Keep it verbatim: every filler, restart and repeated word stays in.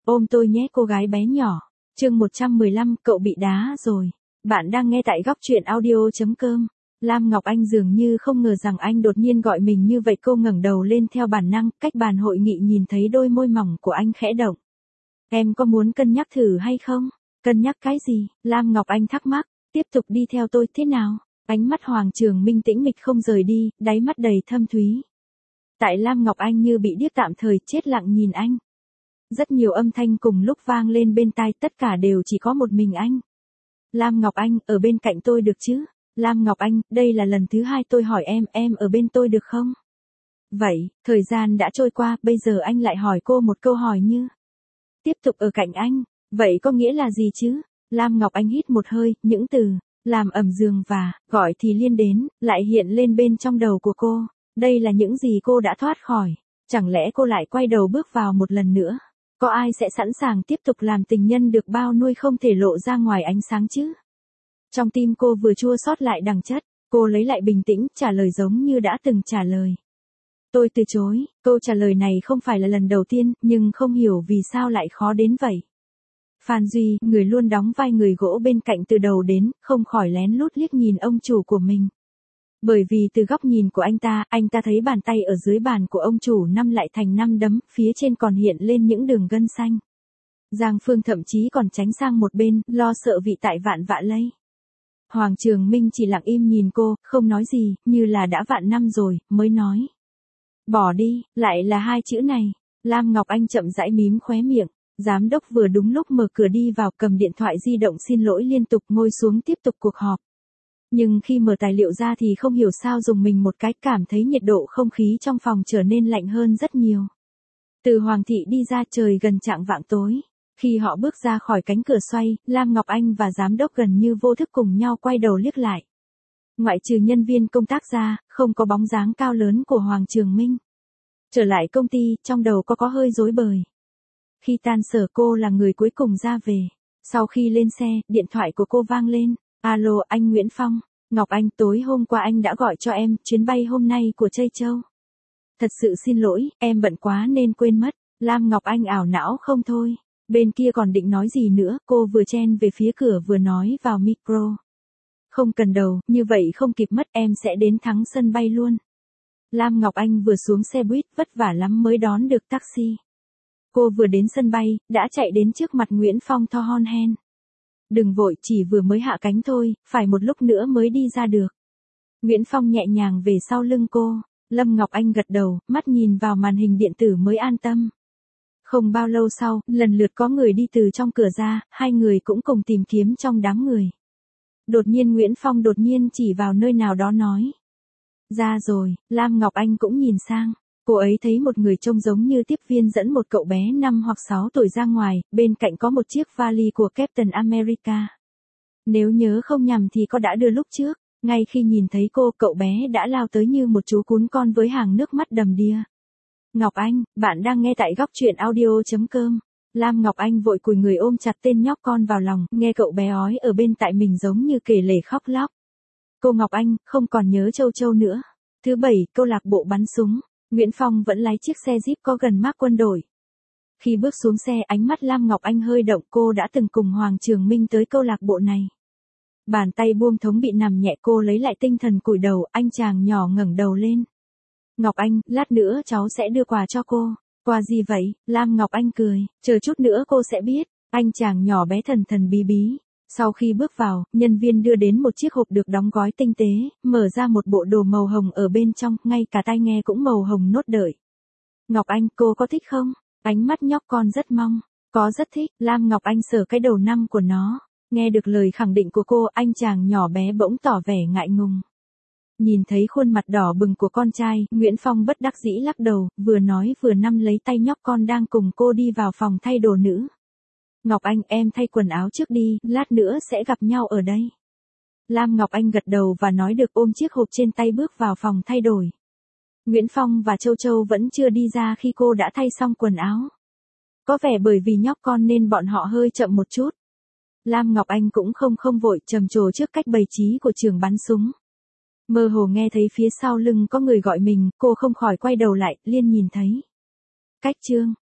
Ôm tôi nhé cô gái bé nhỏ. Chương một trăm mười lăm, cậu bị đá rồi. Bạn đang nghe tại góc truyện audio chấm com. Lam Ngọc Anh dường như không ngờ rằng anh đột nhiên gọi mình như vậy, cô ngẩng đầu lên theo bản năng, cách bàn hội nghị nhìn thấy đôi môi mỏng của anh khẽ động. Em có muốn cân nhắc thử hay không? Cân nhắc cái gì? Lam Ngọc Anh thắc mắc. Tiếp tục đi theo tôi thế nào? Ánh mắt Hoàng Trường Minh tĩnh mịch không rời đi, đáy mắt đầy thâm thúy. Tại Lam Ngọc Anh như bị điếc, tạm thời chết lặng nhìn anh. Rất nhiều âm thanh cùng lúc vang lên bên tai, tất cả đều chỉ có một mình anh. Lam Ngọc Anh, ở bên cạnh tôi được chứ? Lam Ngọc Anh, đây là lần thứ hai tôi hỏi em, em ở bên tôi được không? Vậy, thời gian đã trôi qua, bây giờ anh lại hỏi cô một câu hỏi như tiếp tục ở cạnh anh, vậy có nghĩa là gì chứ? Lam Ngọc Anh hít một hơi, những từ làm ẩm giường và gọi thì liên đến, lại hiện lên bên trong đầu của cô. Đây là những gì cô đã thoát khỏi. Chẳng lẽ cô lại quay đầu bước vào một lần nữa? Có ai sẽ sẵn sàng tiếp tục làm tình nhân được bao nuôi không thể lộ ra ngoài ánh sáng chứ? Trong tim cô vừa chua xót lại đằng chất, cô lấy lại bình tĩnh, trả lời giống như đã từng trả lời. Tôi từ chối. Câu trả lời này không phải là lần đầu tiên, nhưng không hiểu vì sao lại khó đến vậy. Phan Duy, người luôn đóng vai người gỗ bên cạnh từ đầu đến, không khỏi lén lút liếc nhìn ông chủ của mình. Bởi vì từ góc nhìn của anh ta, anh ta thấy bàn tay ở dưới bàn của ông chủ năm lại thành năm đấm, phía trên còn hiện lên những đường gân xanh. Giang Phương thậm chí còn tránh sang một bên, lo sợ vị tại vạn vạ lây. Hoàng Trường Minh chỉ lặng im nhìn cô, không nói gì, như là đã vạn năm rồi, mới nói. Bỏ đi, lại là hai chữ này. Lam Ngọc Anh chậm rãi mím khóe miệng. Giám đốc vừa đúng lúc mở cửa đi vào, cầm điện thoại di động xin lỗi liên tục, ngồi xuống tiếp tục cuộc họp. Nhưng khi mở tài liệu ra thì không hiểu sao dùng mình một cái, cảm thấy nhiệt độ không khí trong phòng trở nên lạnh hơn rất nhiều. Từ Hoàng thị đi ra, trời gần chạng vạng tối. Khi họ bước ra khỏi cánh cửa xoay, Lam Ngọc Anh và giám đốc gần như vô thức cùng nhau quay đầu liếc lại. Ngoại trừ nhân viên công tác ra, không có bóng dáng cao lớn của Hoàng Trường Minh. Trở lại công ty, trong đầu có có hơi rối bời. Khi tan sở cô là người cuối cùng ra về. Sau khi lên xe, điện thoại của cô vang lên. Alo, anh Nguyễn Phong. Ngọc Anh, tối hôm qua anh đã gọi cho em, chuyến bay hôm nay của Trây Châu. Thật sự xin lỗi, em bận quá nên quên mất. Lam Ngọc Anh ảo não không thôi. Bên kia còn định nói gì nữa, cô vừa chen về phía cửa vừa nói vào micro. Không cần đầu, như vậy không kịp mất, em sẽ đến thắng sân bay luôn. Lam Ngọc Anh vừa xuống xe buýt, vất vả lắm mới đón được taxi. Cô vừa đến sân bay, đã chạy đến trước mặt Nguyễn Phong to hon hen. Đừng vội, chỉ vừa mới hạ cánh thôi, phải một lúc nữa mới đi ra được. Nguyễn Phong nhẹ nhàng về sau lưng cô. Lâm Ngọc Anh gật đầu, mắt nhìn vào màn hình điện tử mới an tâm. Không bao lâu sau, lần lượt có người đi từ trong cửa ra, hai người cũng cùng tìm kiếm trong đám người. Đột nhiên Nguyễn Phong đột nhiên chỉ vào nơi nào đó nói. Ra rồi, Lam Ngọc Anh cũng nhìn sang. Cô ấy thấy một người trông giống như tiếp viên dẫn một cậu bé năm hoặc sáu tuổi ra ngoài, bên cạnh có một chiếc vali của Captain America. Nếu nhớ không nhầm thì có đã đưa lúc trước, ngay khi nhìn thấy cô, cậu bé đã lao tới như một chú cún con với hàng nước mắt đầm đìa. Ngọc Anh, bạn đang nghe tại góc truyện audio chấm com. Lam Ngọc Anh vội cúi người ôm chặt tên nhóc con vào lòng, nghe cậu bé ói ở bên tai mình giống như kể lể khóc lóc. Cô Ngọc Anh, không còn nhớ Châu Châu nữa. Thứ bảy, câu lạc bộ bắn súng. Nguyễn Phong vẫn lái chiếc xe Jeep có gần mác quân đội. Khi bước xuống xe, ánh mắt Lam Ngọc Anh hơi động, cô đã từng cùng Hoàng Trường Minh tới câu lạc bộ này. Bàn tay buông thống bị nằm nhẹ, cô lấy lại tinh thần cúi đầu, anh chàng nhỏ ngẩng đầu lên. Ngọc Anh, lát nữa cháu sẽ đưa quà cho cô. Quà gì vậy? Lam Ngọc Anh cười, chờ chút nữa cô sẽ biết. Anh chàng nhỏ bé thần thần bí bí. Sau khi bước vào, nhân viên đưa đến một chiếc hộp được đóng gói tinh tế, mở ra một bộ đồ màu hồng ở bên trong, ngay cả tai nghe cũng màu hồng nốt đợi. Ngọc Anh, cô có thích không? Ánh mắt nhóc con rất mong. Có, rất thích. Lam Ngọc Anh sờ cái đầu năm của nó. Nghe được lời khẳng định của cô, anh chàng nhỏ bé bỗng tỏ vẻ ngại ngùng. Nhìn thấy khuôn mặt đỏ bừng của con trai, Nguyễn Phong bất đắc dĩ lắc đầu, vừa nói vừa nắm lấy tay nhóc con đang cùng cô đi vào phòng thay đồ nữ. Ngọc Anh, em thay quần áo trước đi, lát nữa sẽ gặp nhau ở đây. Lam Ngọc Anh gật đầu và nói được, ôm chiếc hộp trên tay bước vào phòng thay đổi. Nguyễn Phong và Châu Châu vẫn chưa đi ra khi cô đã thay xong quần áo. Có vẻ bởi vì nhóc con nên bọn họ hơi chậm một chút. Lam Ngọc Anh cũng không không vội, trầm trồ trước cách bày trí của trường bắn súng. Mơ hồ nghe thấy phía sau lưng có người gọi mình, cô không khỏi quay đầu lại, liền nhìn thấy. Cách Trương,